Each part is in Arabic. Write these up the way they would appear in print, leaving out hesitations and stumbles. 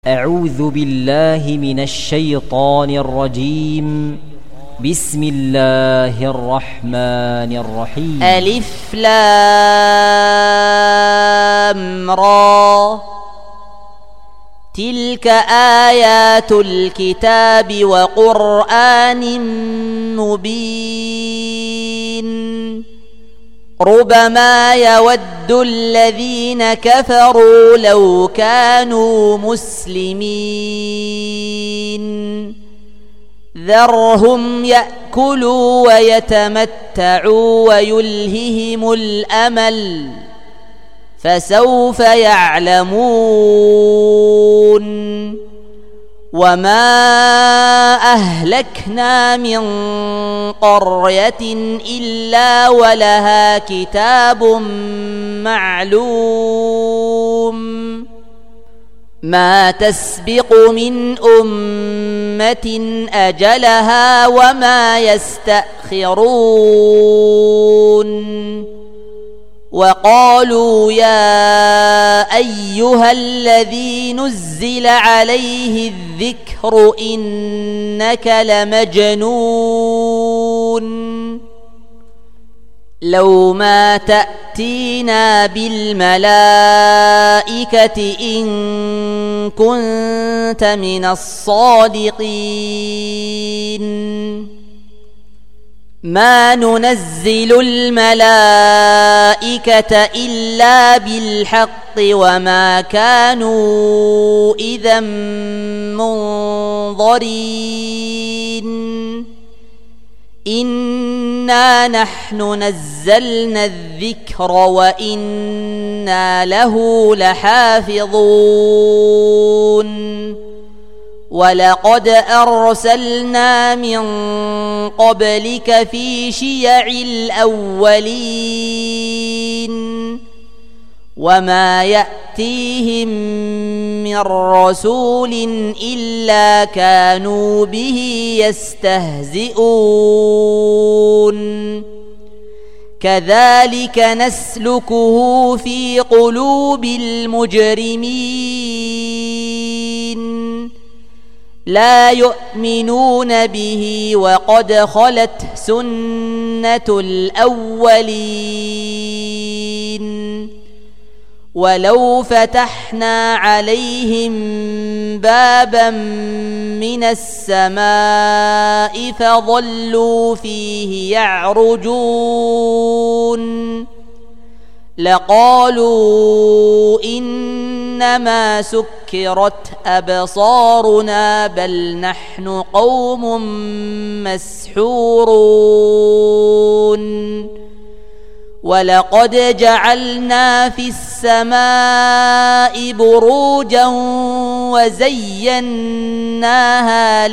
أعوذ بالله من الشيطان الرجيم. بسم الله الرحمن الرحيم. ألف لام را. تلك آيات الكتاب وقرآن مبين. ربما يود الذين كفروا لو كانوا مسلمين. ذرهم يأكلوا ويتمتعوا ويلههم الأمل فسوف يعلمون. وما أهلكنا من قرية إلا ولها كتاب معلوم. ما تسبق من أمة أجلها وما يستأخرون. وقالوا يا أيها الذي نزل عليه الذكر إنك لمجنون. لو ما تأتينا بالملائكة إن كنت من الصادقين. ما ننزل الملائكة إلا بالحق وما كانوا إذا منظرين. إنا نحن نزلنا الذكر وإنا له لحافظون. ولقد أرسلنا من قبلك في شيع الأولين. وما يأتيهم من رسول إلا كانوا به يستهزئون. كذلك نسلكه في قلوب المجرمين. لا يؤمنون به وقد خلت سنة الأولين. ولو فتحنا عليهم بابا من السماء فظلوا فيه يعرجون لقالوا إنما سكرت أبصارنا بل نحن قوم مسحورون. ولقد جعلنا في السماء بروجا وزيناها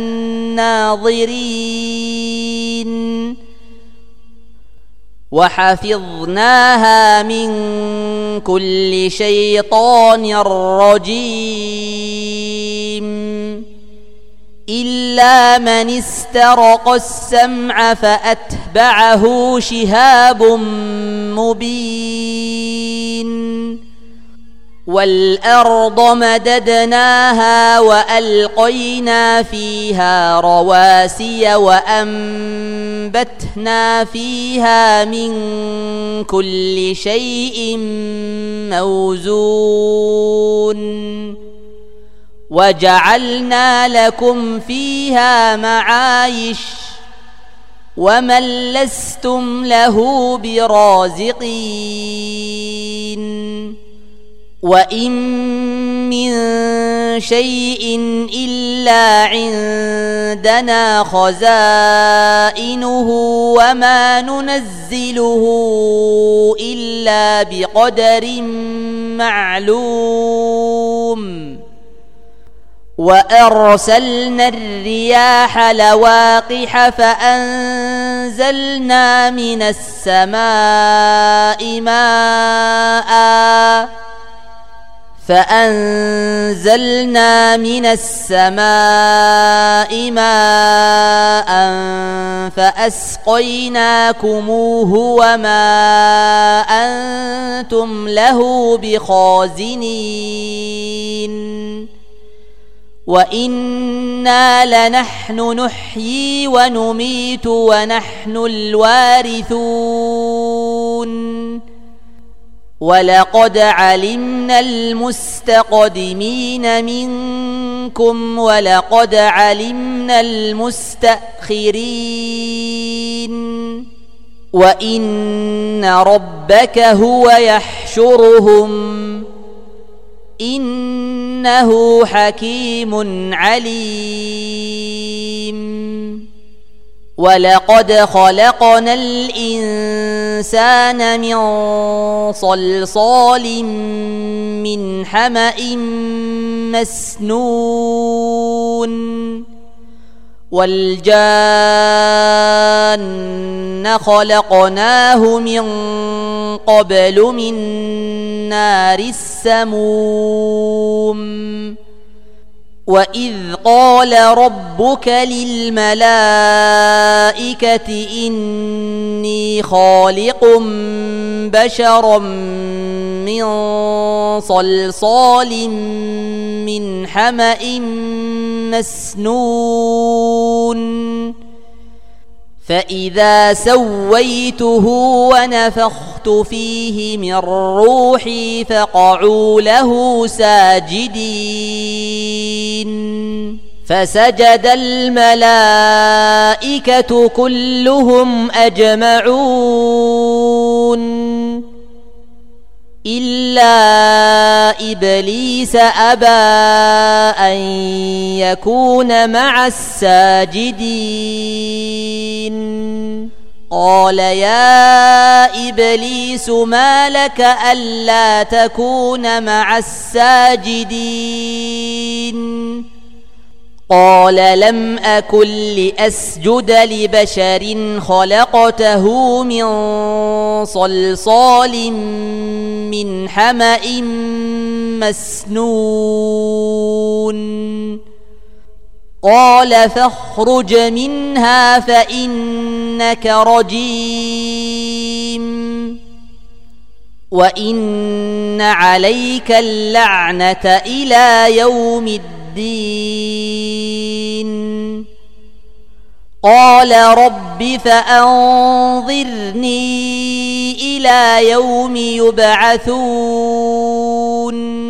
للناظرين. وحفظناها من كل شيطان رجيم. إلا من استرق السمع فأتبعه شهاب مبين. والأرض مددناها وألقينا فيها رواسي وأنبتنا فيها من كل شيء موزون. وجعلنا لكم فيها معايش ومن لستم له برازقين. وإن من شيء إلا عندنا خزائنه وما ننزله إلا بقدر معلوم. وأرسلنا الرياح لواقح فأنزلنا من السماء ماء فأسقيناكموه وما أنتم له بخازنين وإنا لنحن نحيي ونميت ونحن الوارثون ولقد علمنا المستقدمين منكم ولقد علمنا المستأخرين وإن ربك هو يحشرهم إنه حكيم عليم ولقد خلقنا الإنسان من صلصال من حمأ مسنون والجان خلقناه من قبل من نار السموم وإذ قال ربك للملائكة إني خالق بشرا من صلصال من حمأ مسنون فإذا سويته ونفخت فيه من روحي فقعوا له ساجدين فسجد الملائكة كلهم أجمعون إلا إبليس أبى أن يكون مع الساجدين قال يا إبليس ما لك ألا تكون مع الساجدين قال لم أكن لأسجد لبشر خلقته من صلصال من حمأ مسنون قال فاخرج منها فإنك رجيم وإن عليك اللعنة إلى يوم الدين قال رب فأنظرني إلى يوم يبعثون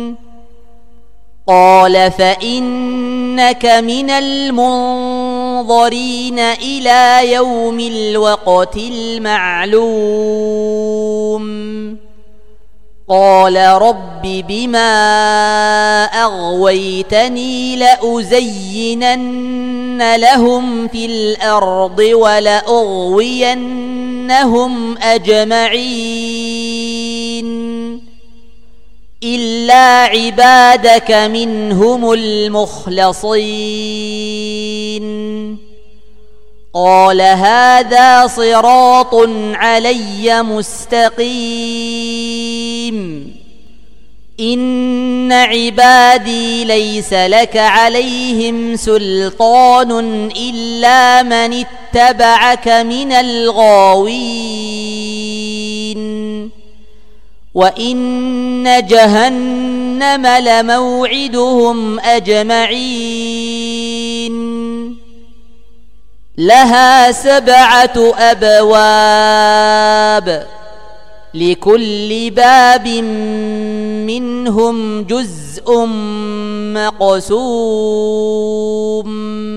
قال فإنك من المنظرين إلى يوم الوقت المعلوم قال رب بما أغويتني لأزينن لهم في الأرض ولأغوينهم أجمعين إلا عبادك منهم المخلصين قال هذا صراط علي مستقيم إن عبادي ليس لك عليهم سلطان إلا من اتبعك من الغاوين وإن جهنم لموعدهم أجمعين لها 7 أبواب لكل باب منهم جزء مقسوم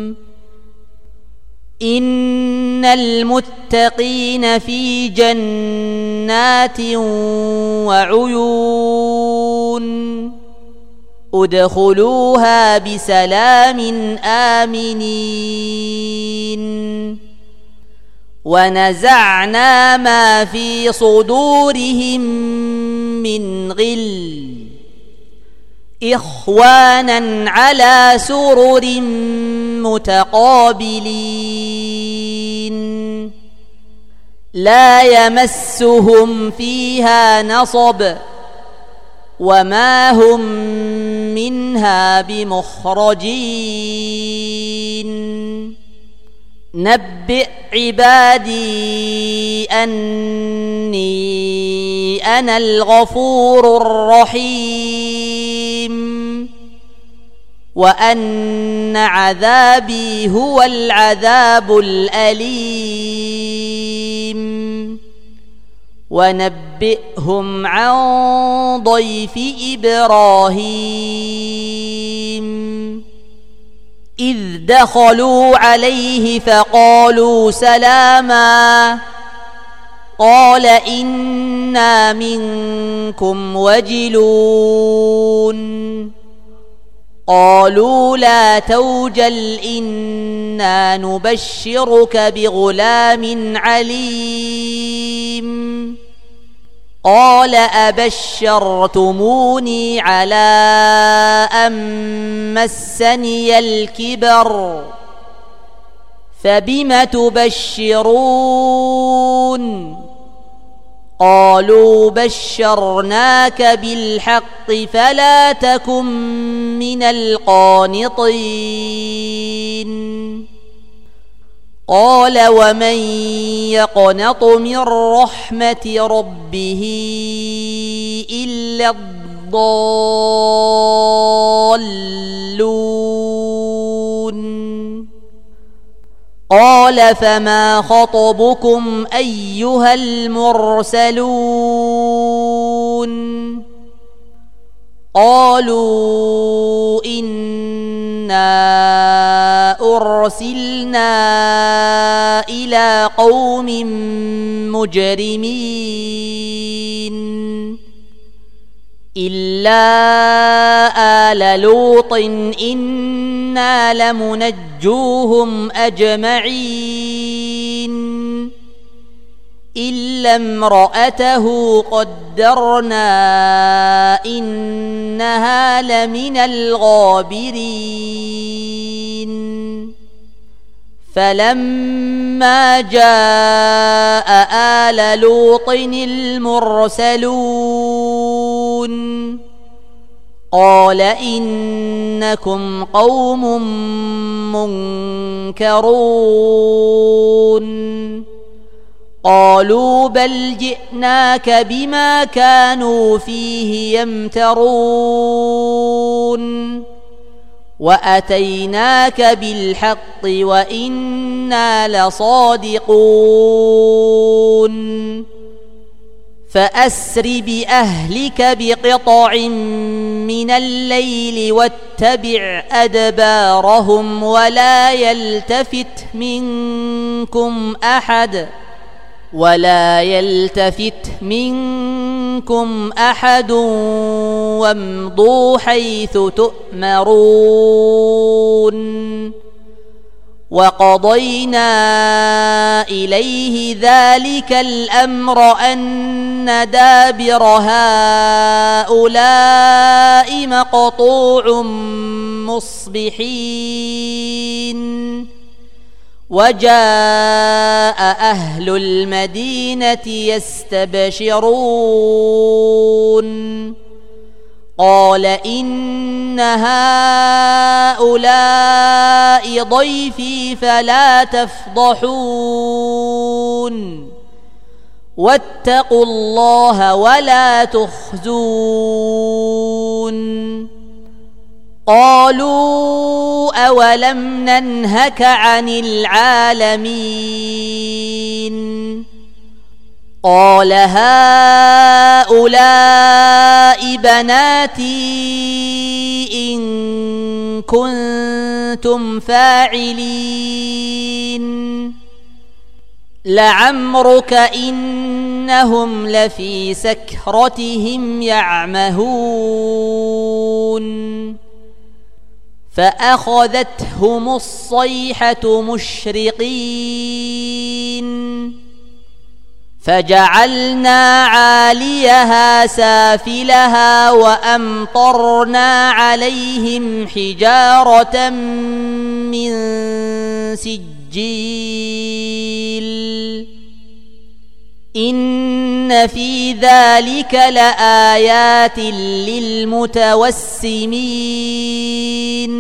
إن المتقين في جنات وعيون ادخلوها بسلام آمنين ونزعنا ما في صدورهم من غل إخوانا على سرر متقابلين لا يمسهم فيها نصب وما هم منها بمخرجين نبئ عبادي أني أنا الغفور الرحيم وأن عذابي هو العذاب الأليم ونبئهم عن ضيف إبراهيم إذ دخلوا عليه فقالوا سلاما قال إنا منكم وجلون قالوا لا توجل إنا نبشرك بغلام عليم قال أبشرتموني على أن مسني الكبر فبم تبشرون قالوا بشرناك بالحق فلا تكن من القانطين قال ومن يقنط من رحمة ربه إلا الضالون قال فما خطبكم أيها المرسلون قالوا إنا أرسلنا إلى قوم مجرمين إلا آل لوط إنا لمنجوهم أجمعين إلا امرأته قدرنا إنها لمن الغابرين فلما جاء آل لوط المرسلون قال إنكم قوم منكرون قالوا بل جئناك بما كانوا فيه يمترون وأتيناك بالحق وإنا لصادقون فأسر بأهلك بقطع من الليل واتبع أدبارهم ولا يلتفت منكم أحد وامضوا حيث تؤمرون وقضينا إليه ذلك الأمر أن دابر هؤلاء مقطوع مصبحين وجاء أهل المدينة يستبشرون قال إن هؤلاء ضيفي فلا تفضحون واتقوا الله ولا تخزون قالوا أولم ننهك عن العالمين قال هؤلاء بناتي إن كنتم فاعلين لعمرك إنهم لفي سكرتهم يعمهون فأخذتهم الصيحة مشرقين فجعلنا عاليها سافلها وأمطرنا عليهم حجارة من سجيل إن في ذلك لآيات للمتوسمين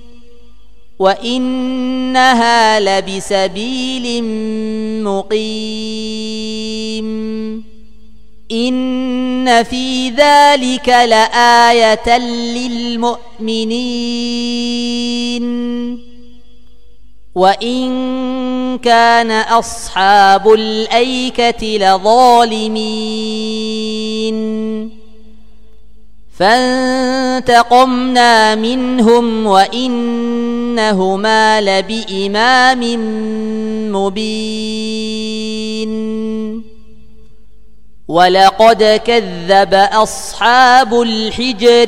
وإنها لبسبيل مقيم إن في ذلك لآية للمؤمنين وإن كان أصحاب الأيكة لظالمين فانتقمنا منهم وإنهما لبإمام مبين ولقد كذب أصحاب الحجر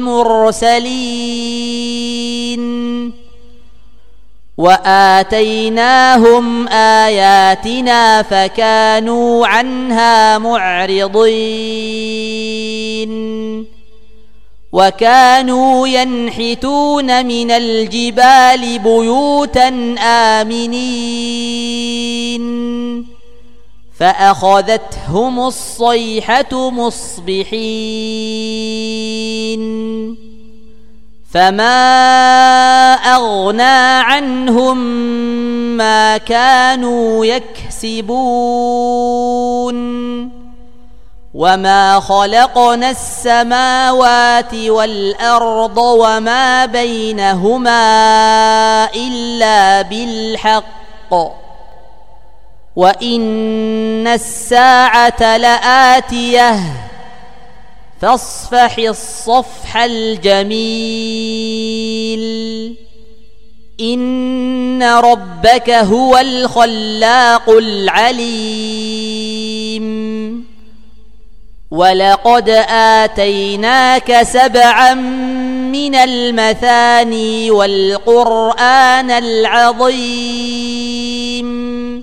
المرسلين وآتيناهم آياتنا فكانوا عنها معرضين وكانوا ينحتون من الجبال بيوتا آمنين فأخذتهم الصيحة مصبحين فما أغنى عنهم ما كانوا يكسبون وما خلقنا السماوات والأرض وما بينهما إلا بالحق وإن الساعة لآتية فاصفح الصفح الجميل إن ربك هو الخلاق العليم ولقد آتيناك 7 من المثاني والقرآن العظيم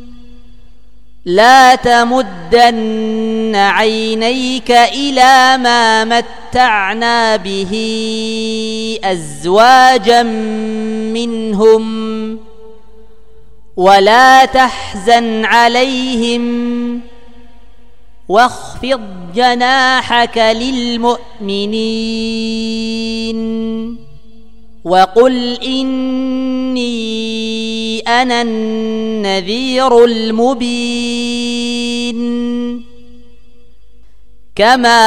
لا تمدن عينيك إلى ما متعنا به أزواجا منهم ولا تحزن عليهم واخفض جناحك للمؤمنين وقل إني أنا النذير المبين كما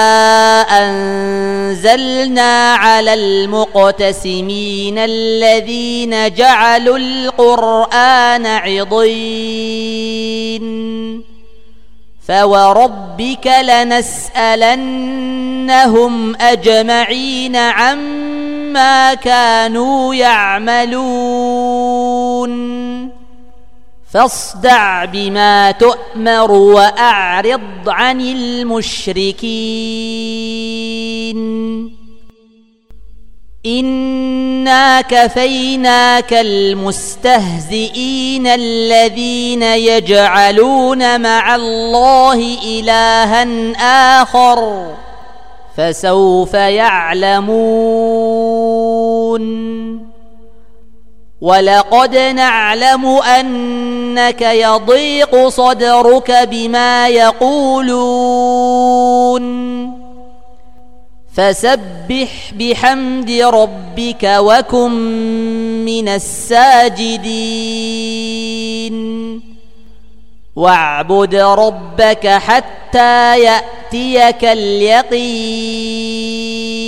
أنزلنا على المقتسمين الذين جعلوا القرآن عضين فوربك لنسألنهم أجمعين عما كانوا يعملون فاصدع بما تؤمر وأعرض عن المشركين إنا كفيناك المستهزئين الذين يجعلون مع الله إلها آخر فسوف يعلمون ولقد نعلم أنك يضيق صدرك بما يقولون فسبح بحمد ربك وكن من الساجدين واعبد ربك حتى يأتيك اليقين